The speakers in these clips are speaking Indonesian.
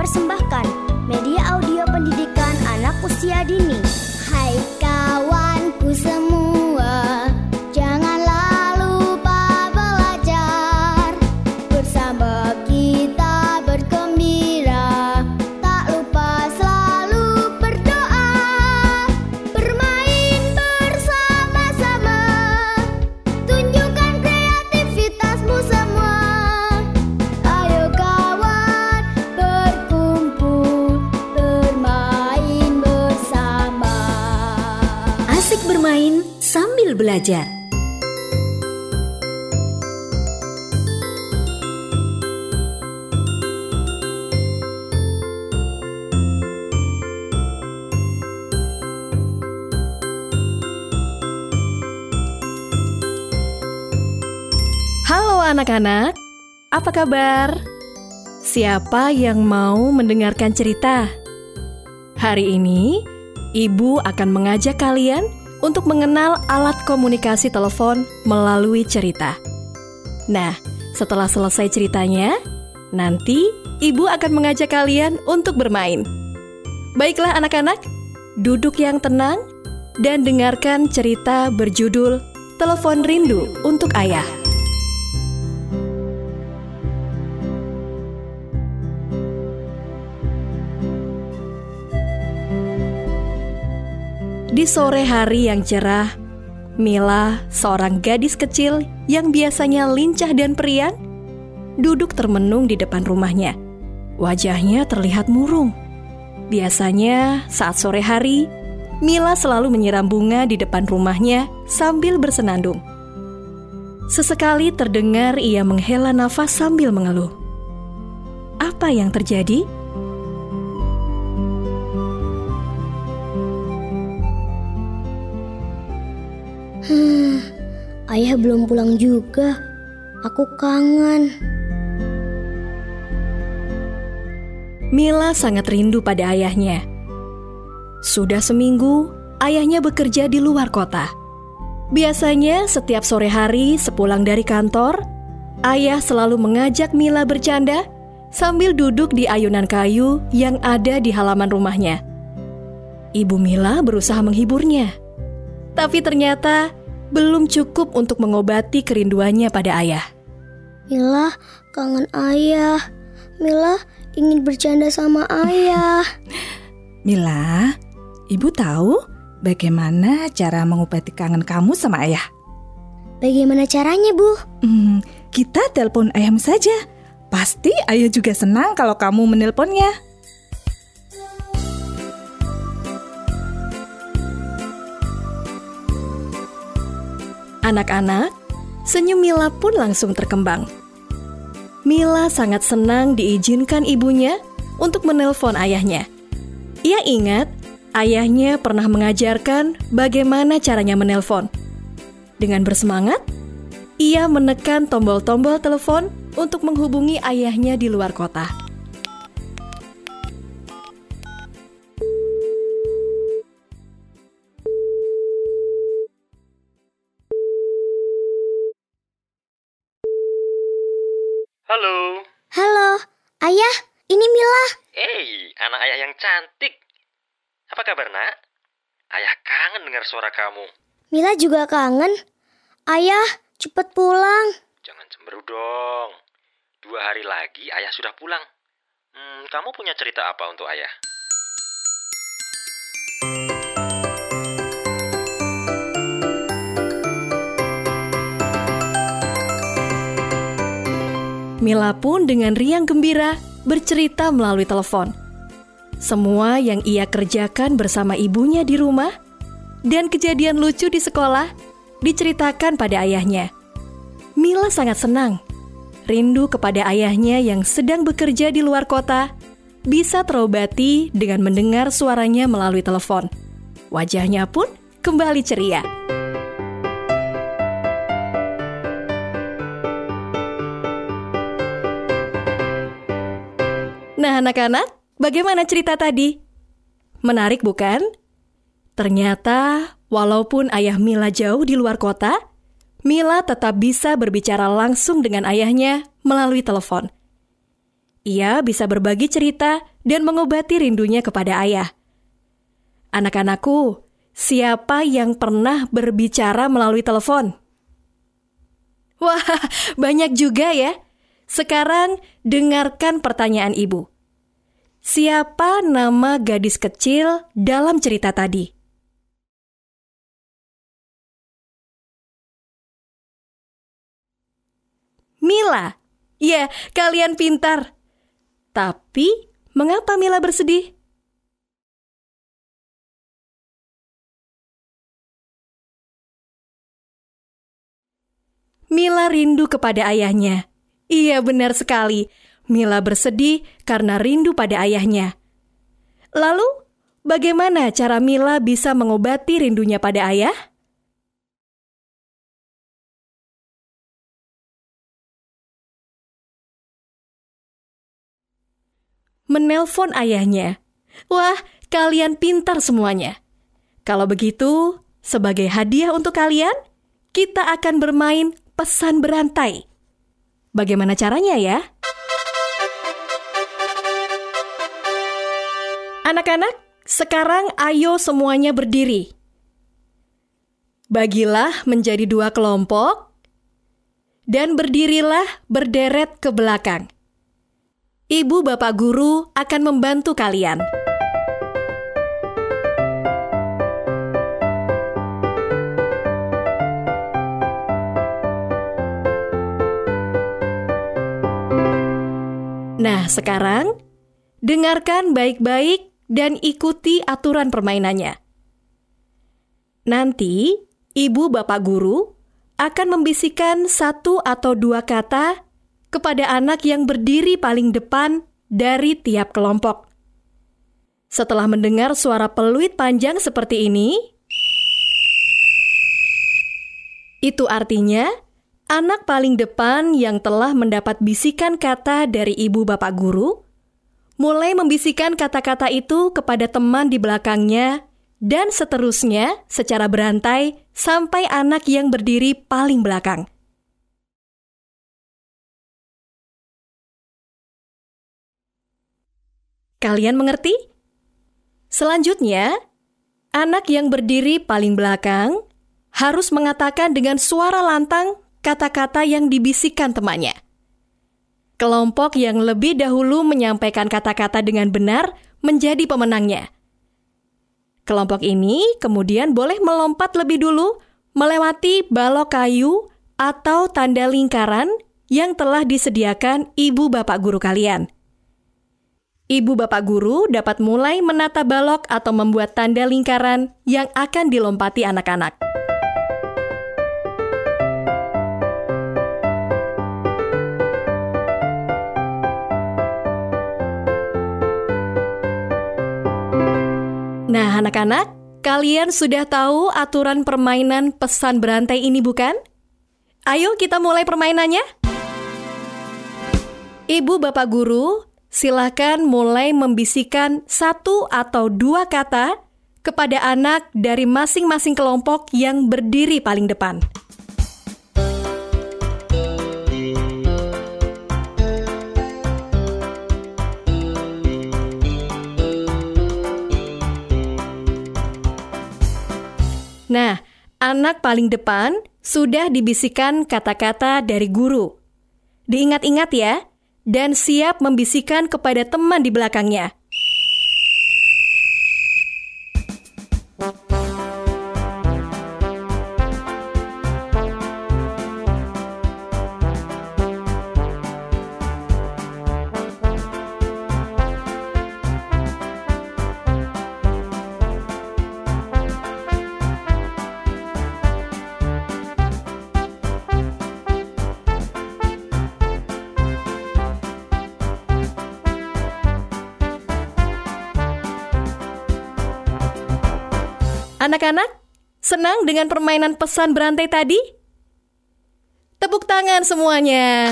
mempersembahkan media audio pendidikan anak usia dini. Hai kawanku semua, janganlah lupa belajar. Bersama kita bergembira, tak lupa selalu berdoa. Bermain bersama-sama, tunjukkan kreativitasmu semua. Ayo kawan, berkumpul, bermain bersama. Asik bermain sambil belajar. Halo anak-anak, apa kabar? Siapa yang mau mendengarkan cerita? Hari ini, Ibu akan mengajak kalian untuk mengenal alat komunikasi telepon melalui cerita. Nah, setelah selesai ceritanya, nanti Ibu akan mengajak kalian untuk bermain. Baiklah anak-anak, duduk yang tenang dan dengarkan cerita berjudul Telepon Rindu untuk Ayah. Di sore hari yang cerah, Mila, seorang gadis kecil yang biasanya lincah dan periang, duduk termenung di depan rumahnya. Wajahnya terlihat murung. Biasanya saat sore hari, Mila selalu menyiram bunga di depan rumahnya sambil bersenandung. Sesekali terdengar ia menghela nafas sambil mengeluh. Apa yang terjadi? Ayah belum pulang juga. Aku kangen. Mila sangat rindu pada ayahnya. Sudah seminggu, ayahnya bekerja di luar kota. Biasanya setiap sore hari sepulang dari kantor, ayah selalu mengajak Mila bercanda sambil duduk di ayunan kayu yang ada di halaman rumahnya. Ibu Mila berusaha menghiburnya, tapi ternyata belum cukup untuk mengobati kerinduannya pada ayah. Mila kangen ayah. Mila ingin bercanda sama ayah. Mila, Ibu tahu bagaimana cara mengobati kangen kamu sama ayah? Bagaimana caranya, Bu? Kita telepon ayahmu saja. Pasti ayah juga senang kalau kamu menelponnya. Anak-anak, senyum Mila pun langsung terkembang. Mila sangat senang diizinkan ibunya untuk menelpon ayahnya. Ia ingat ayahnya pernah mengajarkan bagaimana caranya menelpon. Dengan bersemangat, ia menekan tombol-tombol telepon untuk menghubungi ayahnya di luar kota. Halo. Halo, ayah, ini Mila. Hey, anak ayah yang cantik. Apa kabar, Nak? Ayah kangen dengar suara kamu. Mila juga kangen. Ayah, cepat pulang. Jangan cemberut dong. 2 hari lagi ayah sudah pulang. Kamu punya cerita apa untuk ayah? Mila pun dengan riang gembira bercerita melalui telepon. Semua yang ia kerjakan bersama ibunya di rumah dan kejadian lucu di sekolah diceritakan pada ayahnya. Mila sangat senang. Rindu kepada ayahnya yang sedang bekerja di luar kota bisa terobati dengan mendengar suaranya melalui telepon. Wajahnya pun kembali ceria. Nah anak-anak, bagaimana cerita tadi? Menarik bukan? Ternyata walaupun ayah Mila jauh di luar kota, Mila tetap bisa berbicara langsung dengan ayahnya melalui telepon. Ia bisa berbagi cerita dan mengobati rindunya kepada ayah. Anak-anakku, siapa yang pernah berbicara melalui telepon? Wah, banyak juga ya. Sekarang dengarkan pertanyaan ibu. Siapa nama gadis kecil dalam cerita tadi? Mila. Ya, kalian pintar. Tapi, mengapa Mila bersedih? Mila rindu kepada ayahnya. Iya, benar sekali. Mila bersedih karena rindu pada ayahnya. Lalu, bagaimana cara Mila bisa mengobati rindunya pada ayah? Menelpon ayahnya. Wah, kalian pintar semuanya. Kalau begitu, sebagai hadiah untuk kalian, kita akan bermain pesan berantai. Bagaimana caranya ya? Anak-anak, sekarang ayo semuanya berdiri. Bagilah menjadi 2 kelompok dan berdirilah berderet ke belakang. Ibu bapak guru akan membantu kalian. Nah, sekarang dengarkan baik-baik dan ikuti aturan permainannya. Nanti, ibu bapak guru akan membisikkan 1 atau 2 kata kepada anak yang berdiri paling depan dari tiap kelompok. Setelah mendengar suara peluit panjang seperti ini, itu artinya anak paling depan yang telah mendapat bisikan kata dari ibu bapak guru mulai membisikkan kata-kata itu kepada teman di belakangnya dan seterusnya secara berantai sampai anak yang berdiri paling belakang. Kalian mengerti? Selanjutnya, anak yang berdiri paling belakang harus mengatakan dengan suara lantang kata-kata yang dibisikkan temannya. Kelompok yang lebih dahulu menyampaikan kata-kata dengan benar menjadi pemenangnya. Kelompok ini kemudian boleh melompat lebih dulu melewati balok kayu atau tanda lingkaran yang telah disediakan ibu bapak guru kalian. Ibu bapak guru dapat mulai menata balok atau membuat tanda lingkaran yang akan dilompati anak-anak. Nah, anak-anak, kalian sudah tahu aturan permainan pesan berantai ini bukan? Ayo kita mulai permainannya. Ibu bapak guru, silakan mulai membisikkan 1 atau 2 kata kepada anak dari masing-masing kelompok yang berdiri paling depan. Nah, anak paling depan sudah dibisikkan kata-kata dari guru. Diingat-ingat ya, dan siap membisikkan kepada teman di belakangnya. Anak-anak, senang dengan permainan pesan berantai tadi? Tepuk tangan semuanya.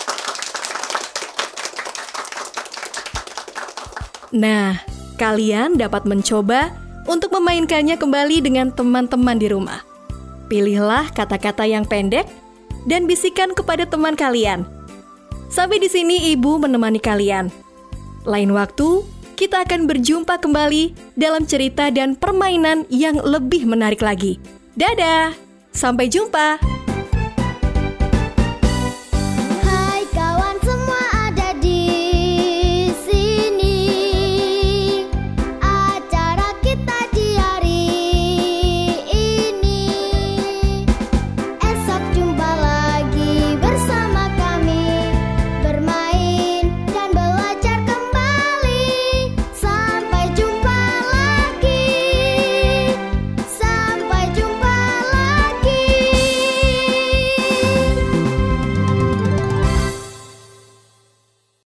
Nah, kalian dapat mencoba untuk memainkannya kembali dengan teman-teman di rumah. Pilihlah kata-kata yang pendek dan bisikan kepada teman kalian. Sampai di sini Ibu menemani kalian. Lain waktu, kita akan berjumpa kembali dalam cerita dan permainan yang lebih menarik lagi. Dadah, sampai jumpa.